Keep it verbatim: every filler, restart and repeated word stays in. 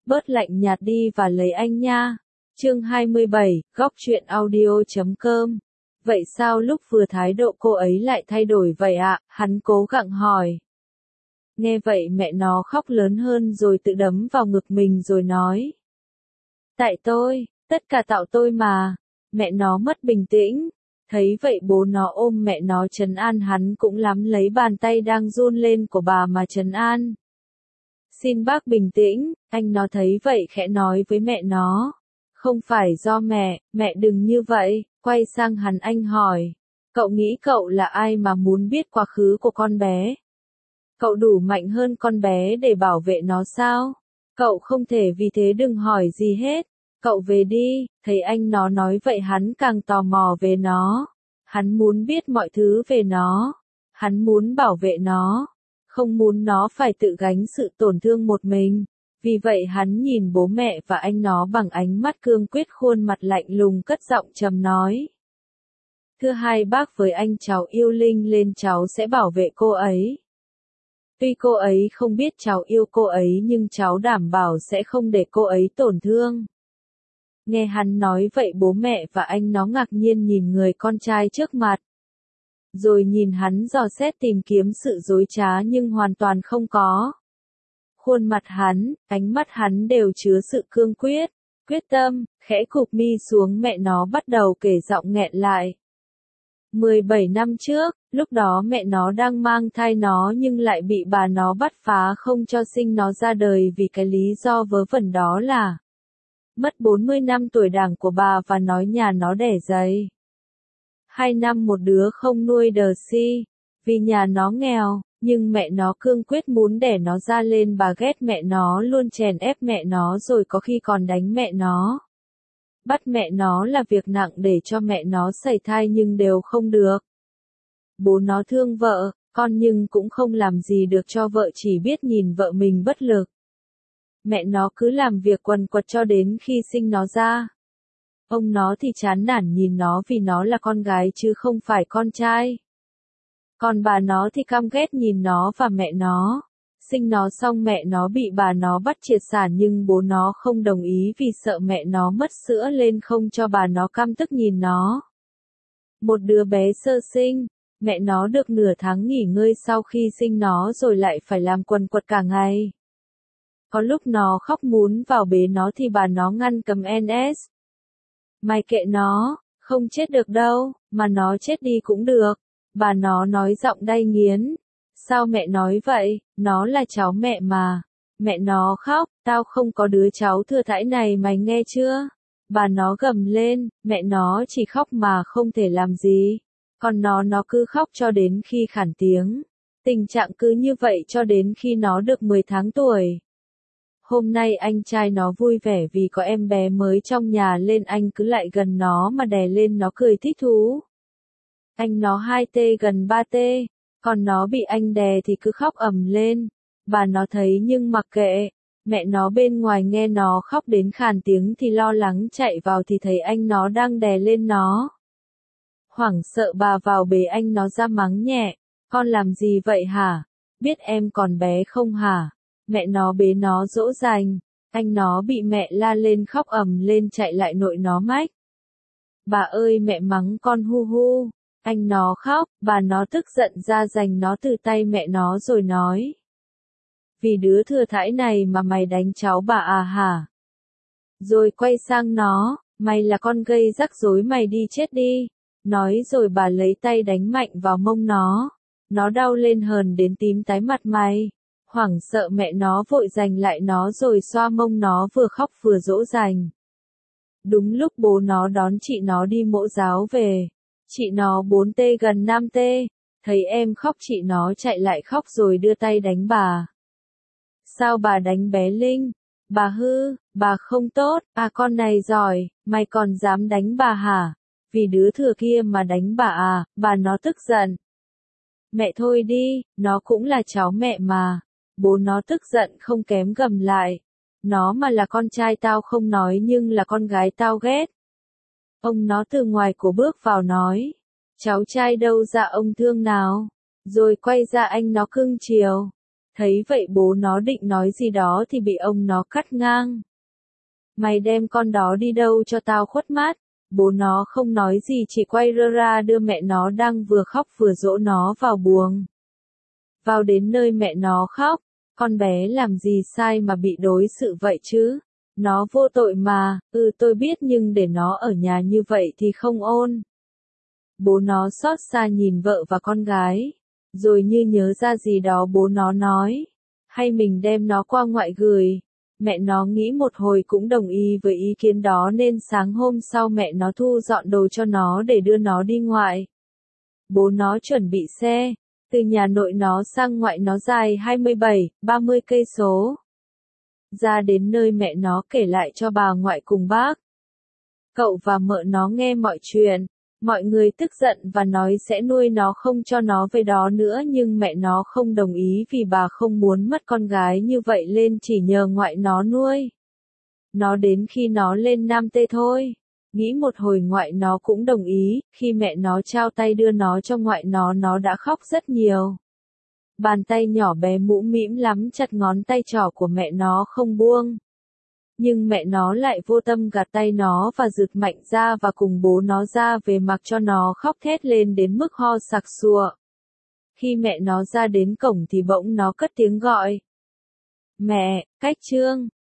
bớt lạnh nhạt đi và lấy anh nha. Chương hai mươi bảy, góc truyện audio chấm com. Vậy sao lúc vừa thái độ cô ấy lại thay đổi vậy ạ? Hắn cố gắng hỏi. Nghe vậy mẹ nó khóc lớn hơn rồi tự đấm vào ngực mình rồi nói. Tại tôi, tất cả tạo tôi mà. Mẹ nó mất bình tĩnh. Thấy vậy bố nó ôm mẹ nó trấn an, hắn cũng lắm lấy bàn tay đang run lên của bà mà trấn an. Xin bác bình tĩnh, anh nó thấy vậy khẽ nói với mẹ nó. Không phải do mẹ, mẹ đừng như vậy. Quay sang hắn anh hỏi. Cậu nghĩ cậu là ai mà muốn biết quá khứ của con bé? Cậu đủ mạnh hơn con bé để bảo vệ nó sao? Cậu không thể vì thế đừng hỏi gì hết. Cậu về đi. Thấy anh nó nói vậy hắn càng tò mò về nó. Hắn muốn biết mọi thứ về nó. Hắn muốn bảo vệ nó. Không muốn nó phải tự gánh sự tổn thương một mình. Vì vậy hắn nhìn bố mẹ và anh nó bằng ánh mắt cương quyết, khuôn mặt lạnh lùng, cất giọng trầm nói. Thưa hai bác, với anh cháu yêu Linh lên, cháu sẽ bảo vệ cô ấy. Tuy cô ấy không biết cháu yêu cô ấy nhưng cháu đảm bảo sẽ không để cô ấy tổn thương. Nghe hắn nói vậy bố mẹ và anh nó ngạc nhiên nhìn người con trai trước mặt. Rồi nhìn hắn dò xét tìm kiếm sự dối trá nhưng hoàn toàn không có. Khuôn mặt hắn, ánh mắt hắn đều chứa sự cương quyết, quyết tâm, khẽ cụp mi xuống mẹ nó bắt đầu kể giọng nghẹn lại. mười bảy năm trước, lúc đó mẹ nó đang mang thai nó nhưng lại bị bà nó bắt phá không cho sinh nó ra đời vì cái lý do vớ vẩn đó là mất bốn mươi năm tuổi đảng của bà và nói nhà nó đẻ giấy. Hai năm một đứa không nuôi đờ si, vì nhà nó nghèo, nhưng mẹ nó cương quyết muốn đẻ nó ra lên, bà ghét mẹ nó luôn chèn ép mẹ nó rồi có khi còn đánh mẹ nó. Bắt mẹ nó là việc nặng để cho mẹ nó sẩy thai nhưng đều không được. Bố nó thương vợ, con nhưng cũng không làm gì được cho vợ, chỉ biết nhìn vợ mình bất lực. Mẹ nó cứ làm việc quần quật cho đến khi sinh nó ra. Ông nó thì chán nản nhìn nó vì nó là con gái chứ không phải con trai. Còn bà nó thì căm ghét nhìn nó và mẹ nó. Sinh nó xong mẹ nó bị bà nó bắt triệt sản nhưng bố nó không đồng ý vì sợ mẹ nó mất sữa lên không cho bà nó, căm tức nhìn nó. Một đứa bé sơ sinh, mẹ nó được nửa tháng nghỉ ngơi sau khi sinh nó rồi lại phải làm quần quật cả ngày. Có lúc nó khóc muốn vào bế nó thì bà nó ngăn cầm en ét. Mày kệ nó, không chết được đâu, mà nó chết đi cũng được. Bà nó nói giọng đay nghiến. Sao mẹ nói vậy, nó là cháu mẹ mà. Mẹ nó khóc, tao không có đứa cháu thừa thãi này mày nghe chưa? Bà nó gầm lên, mẹ nó chỉ khóc mà không thể làm gì. Còn nó nó cứ khóc cho đến khi khản tiếng. Tình trạng cứ như vậy cho đến khi nó được mười tháng tuổi. Hôm nay anh trai nó vui vẻ vì có em bé mới trong nhà lên, anh cứ lại gần nó mà đè lên nó cười thích thú. Anh nó hai tê gần ba tê, còn nó bị anh đè thì cứ khóc ầm lên. Bà nó thấy nhưng mặc kệ. Mẹ nó bên ngoài nghe nó khóc đến khàn tiếng thì lo lắng chạy vào thì thấy anh nó đang đè lên nó. Hoảng sợ bà vào bế anh nó ra mắng nhẹ. Con làm gì vậy hả? Biết em còn bé không hả? Mẹ nó bế nó dỗ dành. Anh nó bị mẹ la lên khóc ầm lên chạy lại nội nó mách. Bà ơi mẹ mắng con hu hu. Anh nó khóc, bà nó tức giận ra giành nó từ tay mẹ nó rồi nói. Vì đứa thừa thãi này mà mày đánh cháu bà à hả? Rồi quay sang nó, mày là con gây rắc rối, mày đi chết đi. Nói rồi bà lấy tay đánh mạnh vào mông nó. Nó đau lên hờn đến tím tái mặt mày. Hoảng sợ mẹ nó vội giành lại nó rồi xoa mông nó, vừa khóc vừa dỗ dành. Đúng lúc bố nó đón chị nó đi mẫu giáo về. Chị nó bốn tê gần năm tê, thấy em khóc chị nó chạy lại khóc rồi đưa tay đánh bà. Sao bà đánh bé Linh? Bà hư, bà không tốt, à con này giỏi, mày còn dám đánh bà hả? Vì đứa thừa kia mà đánh bà à, bà nó tức giận. Mẹ thôi đi, nó cũng là cháu mẹ mà. Bố nó tức giận không kém gầm lại. Nó mà là con trai tao không nói nhưng là con gái tao ghét. Ông nó từ ngoài cổ bước vào nói. Cháu trai đâu ra ông thương nào? Rồi quay ra anh nó cưng chiều. Thấy vậy bố nó định nói gì đó thì bị ông nó cắt ngang. Mày đem con đó đi đâu cho tao khuất mắt? Bố nó không nói gì chỉ quay rơ ra đưa mẹ nó đang vừa khóc vừa dỗ nó vào buồng. Vào đến nơi mẹ nó khóc, con bé làm gì sai mà bị đối xử vậy chứ? Nó vô tội mà, ừ tôi biết nhưng để nó ở nhà như vậy thì không ôn. Bố nó xót xa nhìn vợ và con gái, rồi như nhớ ra gì đó bố nó nói, hay mình đem nó qua ngoại gửi. Mẹ nó nghĩ một hồi cũng đồng ý với ý kiến đó nên sáng hôm sau mẹ nó thu dọn đồ cho nó để đưa nó đi ngoại. Bố nó chuẩn bị xe, từ nhà nội nó sang ngoại nó dài hai mươi bảy, ba mươi cây số. Ra đến nơi mẹ nó kể lại cho bà ngoại cùng bác. Cậu và mợ nó nghe mọi chuyện. Mọi người tức giận và nói sẽ nuôi nó không cho nó về đó nữa nhưng mẹ nó không đồng ý vì bà không muốn mất con gái như vậy lên chỉ nhờ ngoại nó nuôi. Nó đến khi nó lên Nam Tê thôi. Nghĩ một hồi ngoại nó cũng đồng ý, khi mẹ nó trao tay đưa nó cho ngoại nó nó đã khóc rất nhiều. Bàn tay nhỏ bé mũm mĩm lắm chặt ngón tay trỏ của mẹ nó không buông. Nhưng mẹ nó lại vô tâm gạt tay nó và giựt mạnh ra và cùng bố nó ra về mặc cho nó khóc thét lên đến mức ho sặc sụa. Khi mẹ nó ra đến cổng thì bỗng nó cất tiếng gọi. Mẹ, Cách Trương.